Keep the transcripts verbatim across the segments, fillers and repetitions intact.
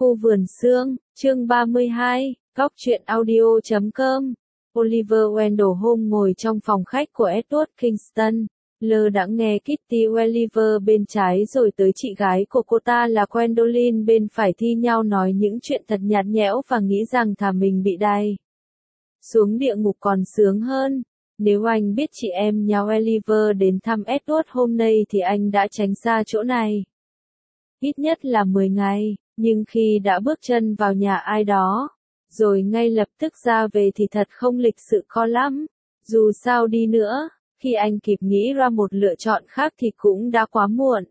Khu vườn sương, chương ba mươi hai, góc truyện audio chấm com. Oliver Wendell Holmes ngồi trong phòng khách của Edward Kingston, lơ đãng nghe Kitty Oliver bên trái rồi tới chị gái của cô ta là Gwendoline bên phải thi nhau nói những chuyện thật nhạt nhẽo và nghĩ rằng thà mình bị đày xuống địa ngục còn sướng hơn. Nếu anh biết chị em nhà Oliver đến thăm Edward hôm nay thì anh đã tránh xa chỗ này ít nhất là mười ngày, nhưng khi đã bước chân vào nhà ai đó, rồi ngay lập tức ra về thì thật không lịch sự co lắm. Dù sao đi nữa, khi anh kịp nghĩ ra một lựa chọn khác thì cũng đã quá muộn.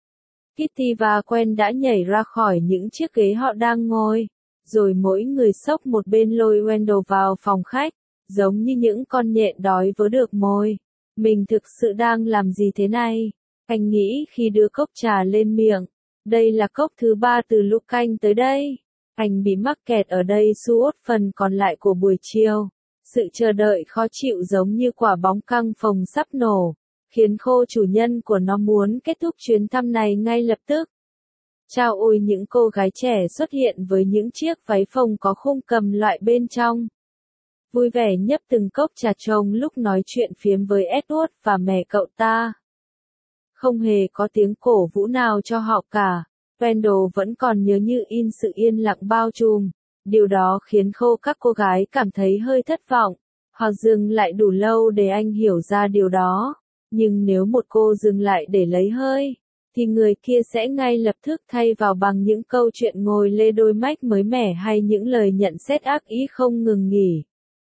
Kitty và Gwen đã nhảy ra khỏi những chiếc ghế họ đang ngồi, rồi mỗi người xốc một bên lôi Wendell vào phòng khách, giống như những con nhện đói vớ được mồi. Mình thực sự đang làm gì thế này? Anh nghĩ khi đưa cốc trà lên miệng. Đây là cốc thứ ba từ lúc anh tới đây. Anh bị mắc kẹt ở đây suốt phần còn lại của buổi chiều. Sự chờ đợi khó chịu giống như quả bóng căng phồng sắp nổ, khiến khô chủ nhân của nó muốn kết thúc chuyến thăm này ngay lập tức. Chao ôi, những cô gái trẻ xuất hiện với những chiếc váy phông có khung cầm loại bên trong. Vui vẻ nhấp từng cốc trà chồng lúc nói chuyện phiếm với Edward và mẹ cậu ta. Không hề có tiếng cổ vũ nào cho họ cả. Wendell vẫn còn nhớ như in sự yên lặng bao trùm. Điều đó khiến khô các cô gái cảm thấy hơi thất vọng. Họ dừng lại đủ lâu để anh hiểu ra điều đó. Nhưng nếu một cô dừng lại để lấy hơi, thì người kia sẽ ngay lập tức thay vào bằng những câu chuyện ngồi lê đôi mách mới mẻ hay những lời nhận xét ác ý không ngừng nghỉ.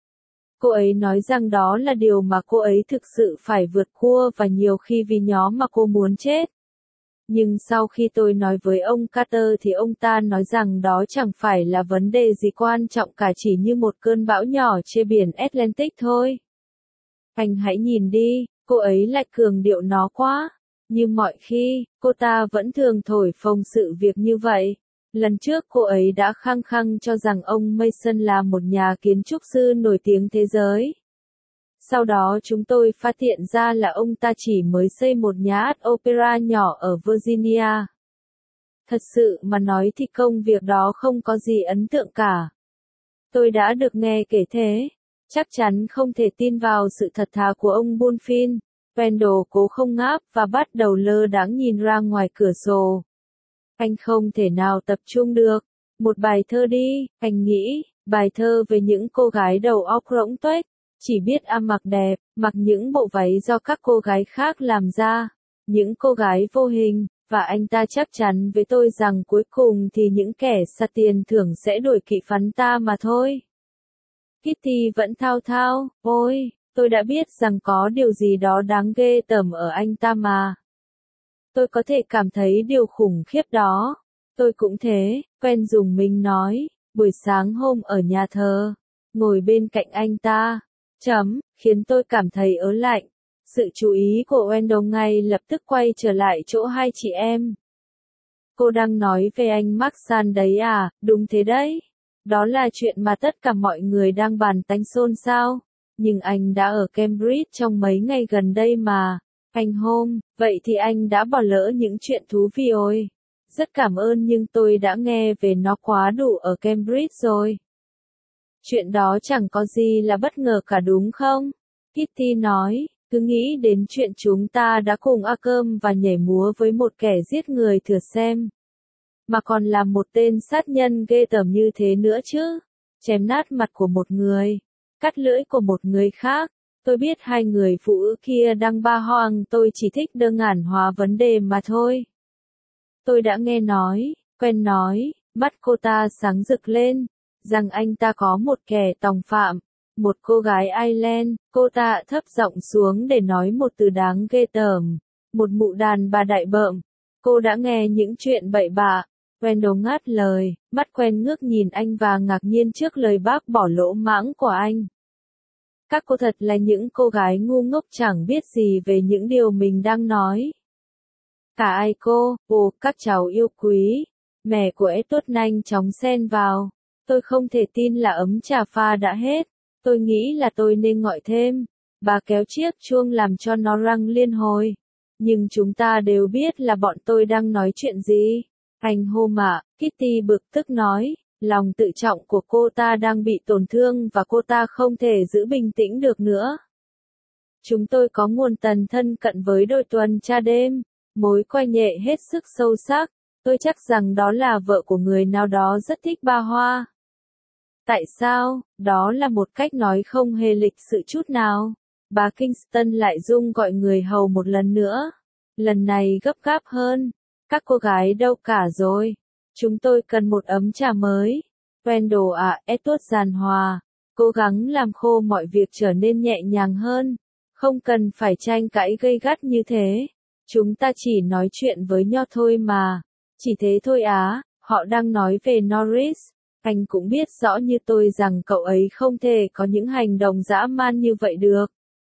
Cô ấy nói rằng đó là điều mà cô ấy thực sự phải vượt qua và nhiều khi vì nhóm mà cô muốn chết. Nhưng sau khi tôi nói với ông Carter thì ông ta nói rằng đó chẳng phải là vấn đề gì quan trọng cả, chỉ như một cơn bão nhỏ trên biển Atlantic thôi. Anh hãy nhìn đi, cô ấy lại cường điệu nó quá. Như mọi khi, cô ta vẫn thường thổi phồng sự việc như vậy. Lần trước cô ấy đã khăng khăng cho rằng ông Mason là một nhà kiến trúc sư nổi tiếng thế giới. Sau đó chúng tôi phát hiện ra là ông ta chỉ mới xây một nhà hát opera nhỏ ở Virginia. Thật sự mà nói thì công việc đó không có gì ấn tượng cả. Tôi đã được nghe kể thế. Chắc chắn không thể tin vào sự thật thà của ông Bulfin. Wendell cố không ngáp và bắt đầu lơ đãng nhìn ra ngoài cửa sổ. Anh không thể nào tập trung được. Một bài thơ đi, anh nghĩ, bài thơ về những cô gái đầu óc rỗng tuếch, chỉ biết ăn mặc đẹp, mặc những bộ váy do các cô gái khác làm ra, những cô gái vô hình, và anh ta chắc chắn với tôi rằng cuối cùng thì những kẻ xa tiền thưởng sẽ đuổi kỵ phắn ta mà thôi. Kitty vẫn thao thao, ôi, tôi đã biết rằng có điều gì đó đáng ghê tởm ở anh ta mà. Tôi có thể cảm thấy điều khủng khiếp đó. Tôi cũng thế, quen dùng mình nói, buổi sáng hôm ở nhà thờ, ngồi bên cạnh anh ta, chấm, khiến tôi cảm thấy ớn lạnh. Sự chú ý của Wendell ngay lập tức quay trở lại chỗ hai chị em. Cô đang nói về anh Mark San đấy à? Đúng thế đấy. Đó là chuyện mà tất cả mọi người đang bàn tán xôn xao. Nhưng anh đã ở Cambridge trong mấy ngày gần đây mà. Anh Holmes, vậy thì anh đã bỏ lỡ những chuyện thú vị ôi. Rất cảm ơn nhưng tôi đã nghe về nó quá đủ ở Cambridge rồi. Chuyện đó chẳng có gì là bất ngờ cả đúng không? Kitty nói, cứ nghĩ đến chuyện chúng ta đã cùng ăn cơm và nhảy múa với một kẻ giết người thử xem. Mà còn là một tên sát nhân ghê tởm như thế nữa chứ. Chém nát mặt của một người, cắt lưỡi của một người khác. Tôi biết hai người phụ nữ kia đang ba hoang, tôi chỉ thích đơn giản hóa vấn đề mà thôi. Tôi đã nghe nói, quen nói, mắt cô ta sáng rực lên, rằng anh ta có một kẻ tòng phạm, một cô gái Ireland. Cô ta thấp giọng xuống để nói một từ đáng ghê tởm, một mụ đàn bà đại bợm. Cô đã nghe những chuyện bậy bạ. Wendell ngắt lời, mắt quen ngước nhìn anh và ngạc nhiên trước lời bác bỏ lỗ mãng của anh. Các cô thật là những cô gái ngu ngốc chẳng biết gì về những điều mình đang nói. Cả ai cô, ồ, các cháu yêu quý. Mẹ của Edward nhanh chóng xen vào. Tôi không thể tin là ấm trà pha đã hết. Tôi nghĩ là tôi nên gọi thêm. Bà kéo chiếc chuông làm cho nó răng liên hồi. Nhưng chúng ta đều biết là bọn tôi đang nói chuyện gì. Anh Homer, Kitty bực tức nói, lòng tự trọng của cô ta đang bị tổn thương và cô ta không thể giữ bình tĩnh được nữa. Chúng tôi có nguồn tần thân cận với đội tuần tra đêm, mối quan hệ hết sức sâu sắc, tôi chắc rằng đó là vợ của người nào đó rất thích ba hoa. Tại sao? Đó là một cách nói không hề lịch sự chút nào. Bà Kingston lại rung gọi người hầu một lần nữa. Lần này gấp gáp hơn. Các cô gái đâu cả rồi? Chúng tôi cần một ấm trà mới. Randall à, Edward giàn hòa. Cố gắng làm khô mọi việc trở nên nhẹ nhàng hơn. Không cần phải tranh cãi gay gắt như thế. Chúng ta chỉ nói chuyện với nhau thôi mà. Chỉ thế thôi á, họ đang nói về Norris. Anh cũng biết rõ như tôi rằng cậu ấy không thể có những hành động dã man như vậy được.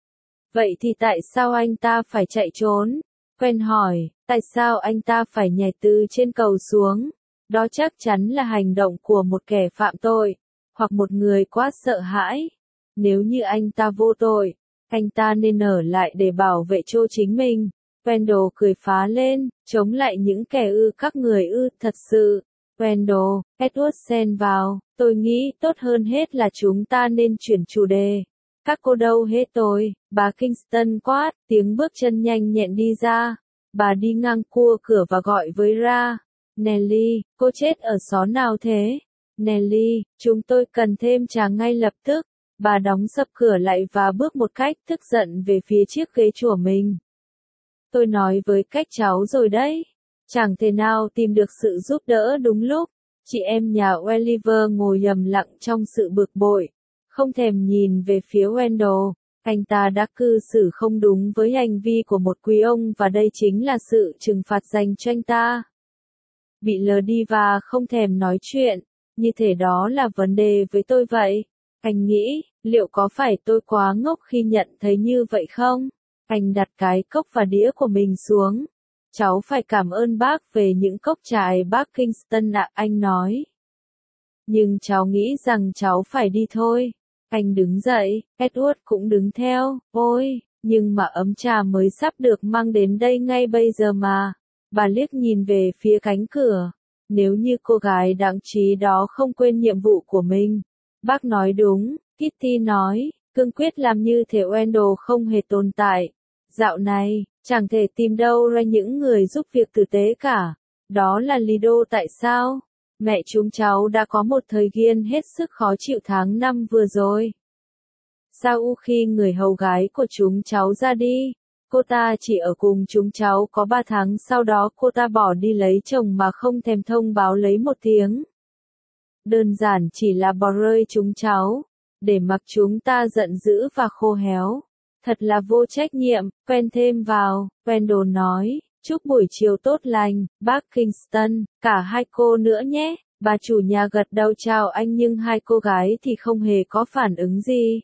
Vậy thì tại sao anh ta phải chạy trốn? Quen hỏi, tại sao anh ta phải nhảy từ trên cầu xuống? Đó chắc chắn là hành động của một kẻ phạm tội, hoặc một người quá sợ hãi. Nếu như anh ta vô tội, anh ta nên ở lại để bảo vệ cho chính mình. Randall cười phá lên, chống lại những kẻ ư các người ư thật sự. Randall, Edward xen vào, tôi nghĩ tốt hơn hết là chúng ta nên chuyển chủ đề. Các cô đâu hết tôi, bà Kingston quát, tiếng bước chân nhanh nhẹn đi ra. Bà đi ngang cua cửa và gọi với Ra. Nelly, cô chết ở xó nào thế? Nelly, chúng tôi cần thêm trà ngay lập tức. Bà đóng sập cửa lại và bước một cách tức giận về phía chiếc ghế của mình. Tôi nói với các cháu rồi đấy. Chẳng thể nào tìm được sự giúp đỡ đúng lúc. Chị em nhà Oliver ngồi im lặng trong sự bực bội. Không thèm nhìn về phía Randall. Anh ta đã cư xử không đúng với hành vi của một quý ông và đây chính là sự trừng phạt dành cho anh ta. Bị lờ đi và không thèm nói chuyện. Như thể đó là vấn đề với tôi vậy. Anh nghĩ, liệu có phải tôi quá ngốc khi nhận thấy như vậy không? Anh đặt cái cốc và đĩa của mình xuống. Cháu phải cảm ơn bác về những cốc trà bác Kingston ạ, anh nói. Nhưng cháu nghĩ rằng cháu phải đi thôi. Anh đứng dậy, Edward cũng đứng theo. Ôi, nhưng mà ấm trà mới sắp được mang đến đây ngay bây giờ mà. Bà liếc nhìn về phía cánh cửa. Nếu như cô gái đáng trí đó không quên nhiệm vụ của mình. Bác nói đúng, Kitty nói, cương quyết làm như thể Randall không hề tồn tại. Dạo này, chẳng thể tìm đâu ra những người giúp việc tử tế cả. Đó là lý do tại sao mẹ chúng cháu đã có một thời gian hết sức khó chịu tháng năm vừa rồi. Sau khi người hầu gái của chúng cháu ra đi, cô ta chỉ ở cùng chúng cháu có ba tháng, sau đó cô ta bỏ đi lấy chồng mà không thèm thông báo lấy một tiếng. Đơn giản chỉ là bỏ rơi chúng cháu, để mặc chúng ta giận dữ và khô héo. Thật là vô trách nhiệm, quen thêm vào, Randall nói, chúc buổi chiều tốt lành, bác Kingston, cả hai cô nữa nhé. Bà chủ nhà gật đầu chào anh nhưng hai cô gái thì không hề có phản ứng gì.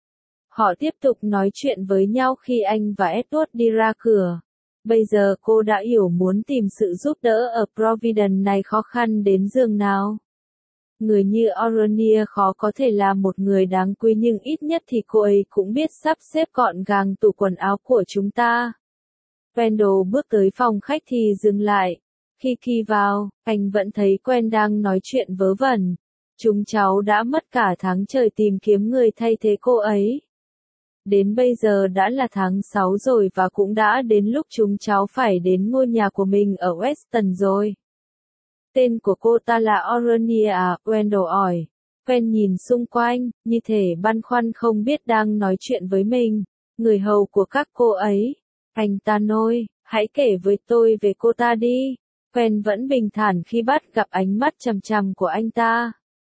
Họ tiếp tục nói chuyện với nhau khi anh và Edward đi ra cửa. Bây giờ cô đã hiểu muốn tìm sự giúp đỡ ở Providence này khó khăn đến giường nào. Người như Oronia khó có thể là một người đáng quý nhưng ít nhất thì cô ấy cũng biết sắp xếp gọn gàng tủ quần áo của chúng ta. Randall bước tới phòng khách thì dừng lại. Khi khi vào, anh vẫn thấy quen đang nói chuyện vớ vẩn. Chúng cháu đã mất cả tháng trời tìm kiếm người thay thế cô ấy. Đến bây giờ đã là tháng sáu rồi và cũng đã đến lúc chúng cháu phải đến ngôi nhà của mình ở Weston rồi. Tên của cô ta là Oronia à, Randall hỏi. Quen nhìn xung quanh, như thể băn khoăn không biết đang nói chuyện với mình. Người hầu của các cô ấy. Anh ta nói, hãy kể với tôi về cô ta đi. Quen vẫn bình thản khi bắt gặp ánh mắt chằm chằm của anh ta.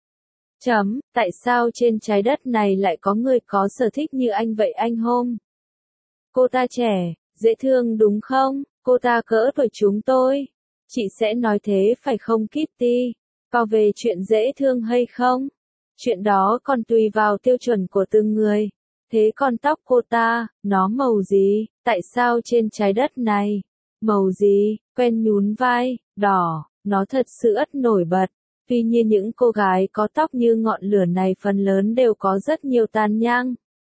Chấm, tại sao trên trái đất này lại có người có sở thích như anh vậy anh Home? Cô ta trẻ, dễ thương đúng không? Cô ta cỡ tuổi chúng tôi. Chị sẽ nói thế phải không Kitty? Còn về chuyện dễ thương hay không? Chuyện đó còn tùy vào tiêu chuẩn của từng người. Thế còn tóc cô ta, nó màu gì? Tại sao trên trái đất này? Màu gì? Quen nhún vai, đỏ, nó thật sự ất nổi bật. Tuy nhiên những cô gái có tóc như ngọn lửa này phần lớn đều có rất nhiều tàn nhang.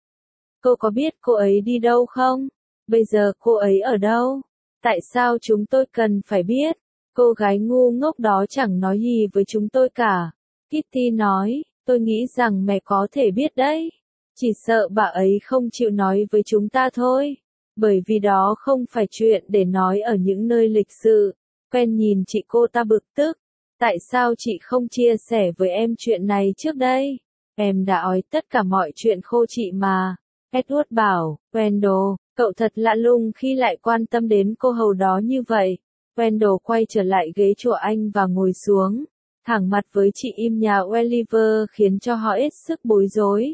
Cô có biết cô ấy đi đâu không? Bây giờ cô ấy ở đâu? Tại sao chúng tôi cần phải biết? Cô gái ngu ngốc đó chẳng nói gì với chúng tôi cả. Kitty nói, tôi nghĩ rằng mẹ có thể biết đấy. Chỉ sợ bà ấy không chịu nói với chúng ta thôi. Bởi vì đó không phải chuyện để nói ở những nơi lịch sự. Quen nhìn chị cô ta bực tức. Tại sao chị không chia sẻ với em chuyện này trước đây? Em đã nói tất cả mọi chuyện khô chị mà. Edward bảo, Wendell, cậu thật lạ lùng khi lại quan tâm đến cô hầu đó như vậy. Wendell quay trở lại ghế của anh và ngồi xuống, thẳng mặt với chị im nhà Oliver khiến cho họ hết sức bối rối.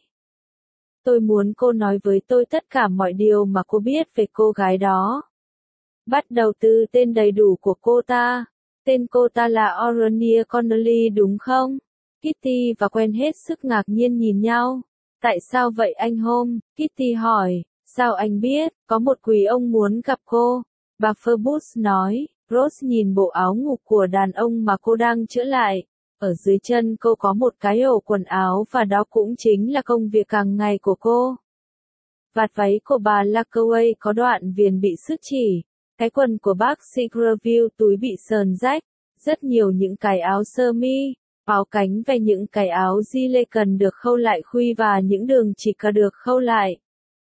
Tôi muốn cô nói với tôi tất cả mọi điều mà cô biết về cô gái đó. Bắt đầu từ tên đầy đủ của cô ta. Tên cô ta là Orania Connolly đúng không? Kitty và Quen hết sức ngạc nhiên nhìn nhau. Tại sao vậy anh Holmes? Kitty hỏi. Sao anh biết? Có một quý ông muốn gặp cô. Bà Phoebus nói. Rose nhìn bộ áo ngủ của đàn ông mà cô đang chữa lại. Ở dưới chân cô có một cái ổ quần áo và đó cũng chính là công việc hàng ngày của cô. Vạt váy của bà Lacaway có đoạn viền bị sứt chỉ. Cái quần của bác sĩ Greville túi bị sờn rách. Rất nhiều những cái áo sơ mi, áo cánh và những cái áo di lê cần được khâu lại khuy và những đường chỉ cần được khâu lại.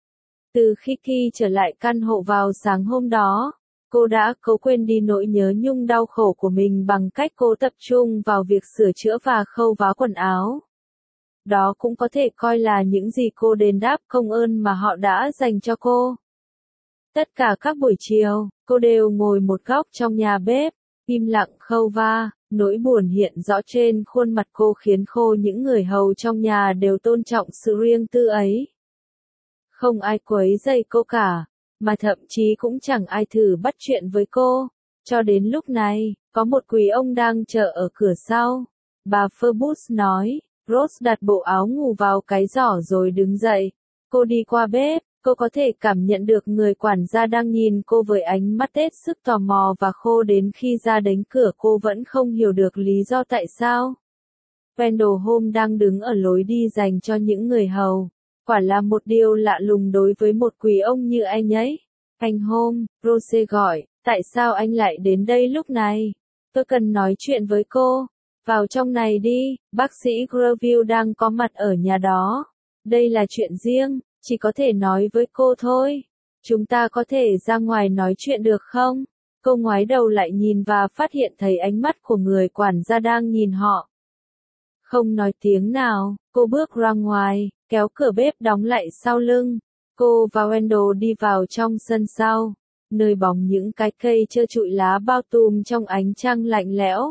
Từ khi Ki trở lại căn hộ vào sáng hôm đó, cô đã cố quên đi nỗi nhớ nhung đau khổ của mình bằng cách cô tập trung vào việc sửa chữa và khâu vá quần áo. Đó cũng có thể coi là những gì cô đền đáp công ơn mà họ đã dành cho cô. Tất cả các buổi chiều, cô đều ngồi một góc trong nhà bếp, im lặng khâu va, nỗi buồn hiện rõ trên khuôn mặt cô khiến khô những người hầu trong nhà đều tôn trọng sự riêng tư ấy. Không ai quấy rầy cô cả, mà thậm chí cũng chẳng ai thử bắt chuyện với cô. Cho đến lúc này, có một quý ông đang chờ ở cửa sau. Bà Phoebus nói, Rose đặt bộ áo ngủ vào cái giỏ rồi đứng dậy. Cô đi qua bếp, cô có thể cảm nhận được người quản gia đang nhìn cô với ánh mắt hết sức tò mò và khô đến khi ra đến cửa cô vẫn không hiểu được lý do tại sao. Wendell Holmes đang đứng ở lối đi dành cho những người hầu. Quả là một điều lạ lùng đối với một quý ông như anh ấy. Anh Holmes, Rose gọi, tại sao anh lại đến đây lúc này? Tôi cần nói chuyện với cô. Vào trong này đi, bác sĩ Greville đang có mặt ở nhà đó. Đây là chuyện riêng, chỉ có thể nói với cô thôi. Chúng ta có thể ra ngoài nói chuyện được không? Cô ngoái đầu lại nhìn và phát hiện thấy ánh mắt của người quản gia đang nhìn họ. Không nói tiếng nào, cô bước ra ngoài, kéo cửa bếp đóng lại sau lưng. Cô và Wendell đi vào trong sân sau, nơi bóng những cái cây trơ trụi lá bao trùm trong ánh trăng lạnh lẽo.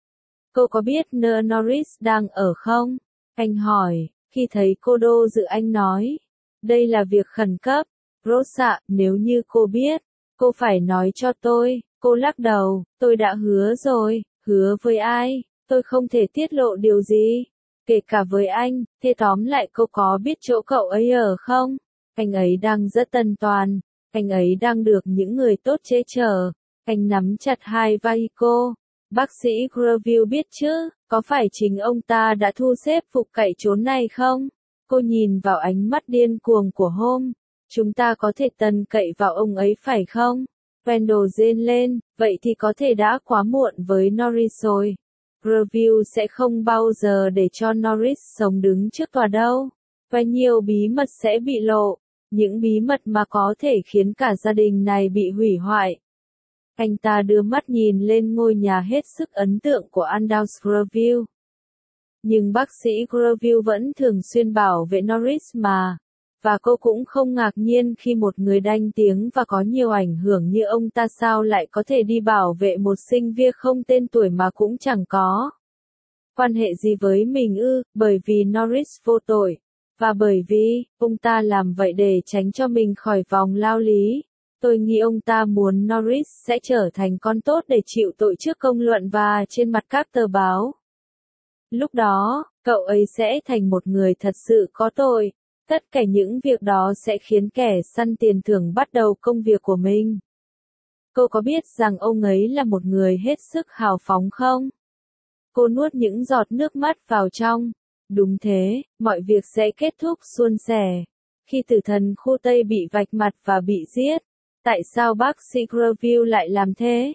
Cô có biết nơi Norris đang ở không? Anh hỏi, khi thấy cô đô dự anh nói. Đây là việc khẩn cấp. Rosa, nếu như cô biết, cô phải nói cho tôi. Cô lắc đầu, tôi đã hứa rồi. Hứa với ai? Tôi không thể tiết lộ điều gì. Kể cả với anh, thế tóm lại cô có biết chỗ cậu ấy ở không? Anh ấy đang rất tân toàn. Anh ấy đang được những người tốt che chở. Anh nắm chặt hai vai cô. Bác sĩ Greville biết chứ, có phải chính ông ta đã thu xếp phục cậy trốn này không? Cô nhìn vào ánh mắt điên cuồng của Holmes. Chúng ta có thể tần cậy vào ông ấy phải không? Wendell rên lên, vậy thì có thể đã quá muộn với Norris rồi. Greville sẽ không bao giờ để cho Norris sống đứng trước tòa đâu. Và nhiều bí mật sẽ bị lộ. Những bí mật mà có thể khiến cả gia đình này bị hủy hoại. Anh ta đưa mắt nhìn lên ngôi nhà hết sức ấn tượng của Andrews Greville. Nhưng bác sĩ Greville vẫn thường xuyên bảo vệ Norris mà. Và cô cũng không ngạc nhiên khi một người danh tiếng và có nhiều ảnh hưởng như ông ta sao lại có thể đi bảo vệ một sinh viên không tên tuổi mà cũng chẳng có quan hệ gì với mình ư, bởi vì Norris vô tội. Và bởi vì, ông ta làm vậy để tránh cho mình khỏi vòng lao lý. Tôi nghĩ ông ta muốn Norris sẽ trở thành con tốt để chịu tội trước công luận và trên mặt các tờ báo. Lúc đó, cậu ấy sẽ thành một người thật sự có tội. Tất cả những việc đó sẽ khiến kẻ săn tiền thưởng bắt đầu công việc của mình. Cô có biết rằng ông ấy là một người hết sức hào phóng không? Cô nuốt những giọt nước mắt vào trong. Đúng thế, mọi việc sẽ kết thúc suôn sẻ. Khi tử thần khu Tây bị vạch mặt và bị giết, tại sao bác sĩ Greville lại làm thế?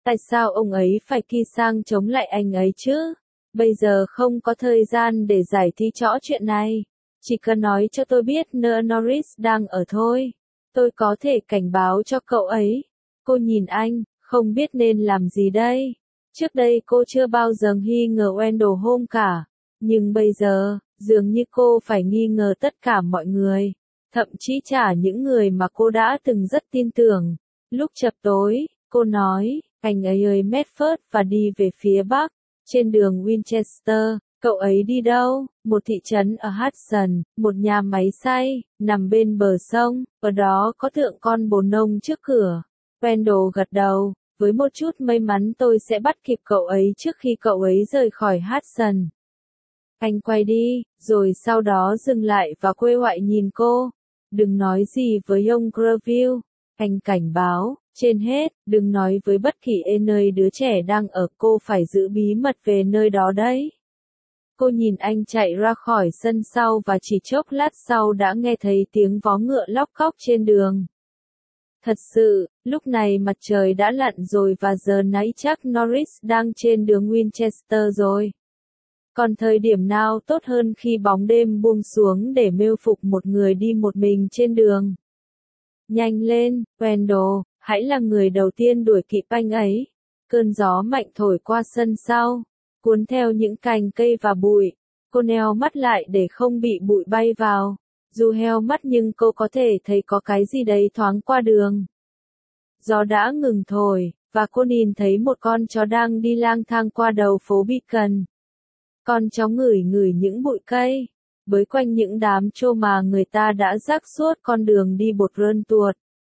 Tại sao ông ấy phải kỳ sang chống lại anh ấy chứ? Bây giờ không có thời gian để giải thích rõ chuyện này. Chỉ cần nói cho tôi biết nơi Norris đang ở thôi. Tôi có thể cảnh báo cho cậu ấy. Cô nhìn anh, không biết nên làm gì đây. Trước đây cô chưa bao giờ nghi ngờ Wendell Holmes cả. Nhưng bây giờ, dường như cô phải nghi ngờ tất cả mọi người. Thậm chí cả những người mà cô đã từng rất tin tưởng. Lúc chập tối, cô nói, anh ấy ơi Medford và đi về phía bắc. Trên đường Winchester, cậu ấy đi đâu? Một thị trấn ở Hudson, một nhà máy xay, nằm bên bờ sông, ở đó có tượng con bồ nông trước cửa. Wendell gật đầu, với một chút may mắn tôi sẽ bắt kịp cậu ấy trước khi cậu ấy rời khỏi Hudson. Anh quay đi, rồi sau đó dừng lại và quay ngoại nhìn cô. Đừng nói gì với ông Greville. Anh cảnh báo, trên hết, đừng nói với bất kỳ ai nơi đứa trẻ đang ở, cô phải giữ bí mật về nơi đó đấy. Cô nhìn anh chạy ra khỏi sân sau và chỉ chốc lát sau đã nghe thấy tiếng vó ngựa lóc cóc trên đường. Thật sự, lúc này mặt trời đã lặn rồi và giờ nãy chắc Norris đang trên đường Winchester rồi. Còn thời điểm nào tốt hơn khi bóng đêm buông xuống để mêu phục một người đi một mình trên đường? Nhanh lên, Wendell, hãy là người đầu tiên đuổi kịp anh ấy. Cơn gió mạnh thổi qua sân sau, cuốn theo những cành cây và bụi. Cô nheo mắt lại để không bị bụi bay vào. Dù heo mắt nhưng cô có thể thấy có cái gì đấy thoáng qua đường. Gió đã ngừng thổi, và cô nhìn thấy một con chó đang đi lang thang qua đầu phố Beacon. Con chó ngửi ngửi những bụi cây, bới quanh những đám trô mà người ta đã rác suốt con đường đi bột rơn tuột.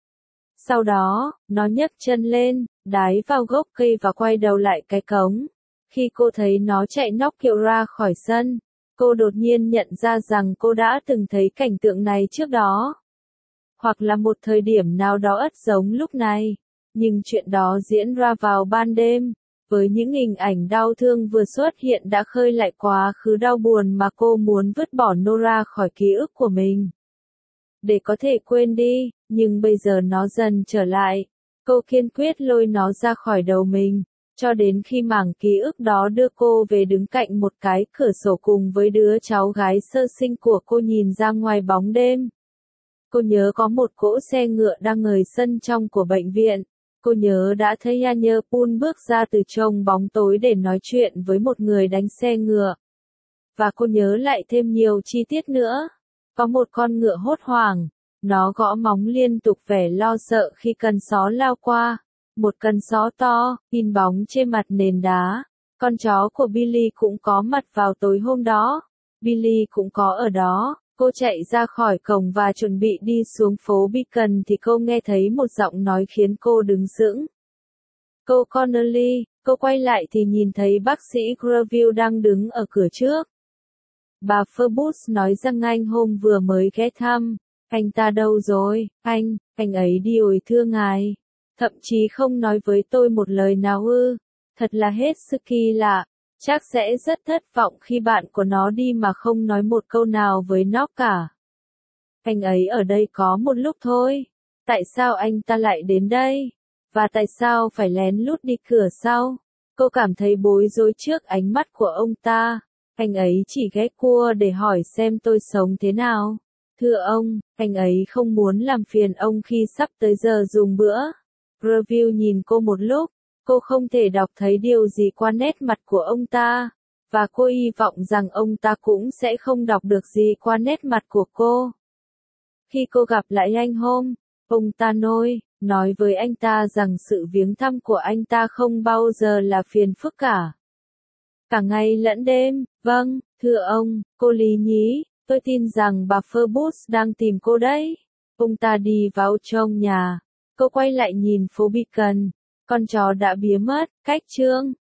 Sau đó, nó nhấc chân lên, đái vào gốc cây và quay đầu lại cái cống. Khi cô thấy nó chạy nóc kiệu ra khỏi sân, cô đột nhiên nhận ra rằng cô đã từng thấy cảnh tượng này trước đó. Hoặc là một thời điểm nào đó ất giống lúc này. Nhưng chuyện đó diễn ra vào ban đêm. Với những hình ảnh đau thương vừa xuất hiện đã khơi lại quá khứ đau buồn mà cô muốn vứt bỏ nó ra khỏi ký ức của mình. Để có thể quên đi, nhưng bây giờ nó dần trở lại. Cô kiên quyết lôi nó ra khỏi đầu mình, cho đến khi mảng ký ức đó đưa cô về đứng cạnh một cái cửa sổ cùng với đứa cháu gái sơ sinh của cô nhìn ra ngoài bóng đêm. Cô nhớ có một cỗ xe ngựa đang ngời sân trong của bệnh viện. Cô nhớ đã thấy Anya Poole bước ra từ trong bóng tối để nói chuyện với một người đánh xe ngựa. Và cô nhớ lại thêm nhiều chi tiết nữa. Có một con ngựa hốt hoảng. Nó gõ móng liên tục vẻ lo sợ khi cần só lao qua. Một con só to, in bóng trên mặt nền đá. Con chó của Billy cũng có mặt vào tối hôm đó. Billy cũng có ở đó. Cô chạy ra khỏi cổng và chuẩn bị đi xuống phố Beacon thì cô nghe thấy một giọng nói khiến cô đứng sững. Cô Connolly, cô quay lại thì nhìn thấy bác sĩ Greville đang đứng ở cửa trước. Bà Phoebus nói rằng anh hôm vừa mới ghé thăm. Anh ta đâu rồi, anh, anh ấy đi ôi thưa ngài. Thậm chí không nói với tôi một lời nào ư. Thật là hết sức kỳ lạ. Chắc sẽ rất thất vọng khi bạn của nó đi mà không nói một câu nào với nó cả. Anh ấy ở đây có một lúc thôi. Tại sao anh ta lại đến đây? Và tại sao phải lén lút đi cửa sau? Cô cảm thấy bối rối trước ánh mắt của ông ta. Anh ấy chỉ ghé cua để hỏi xem tôi sống thế nào. Thưa ông, anh ấy không muốn làm phiền ông khi sắp tới giờ dùng bữa. Greville nhìn cô một lúc. Cô không thể đọc thấy điều gì qua nét mặt của ông ta, và cô hy vọng rằng ông ta cũng sẽ không đọc được gì qua nét mặt của cô. Khi cô gặp lại anh hôm, ông ta nôi, nói với anh ta rằng sự viếng thăm của anh ta không bao giờ là phiền phức cả. Cả ngày lẫn đêm, vâng, thưa ông, cô Lý nhí, tôi tin rằng bà Phoebus đang tìm cô đấy. Ông ta đi vào trong nhà, cô quay lại nhìn phố Beacon. Con chó đã biến mất, cách chương.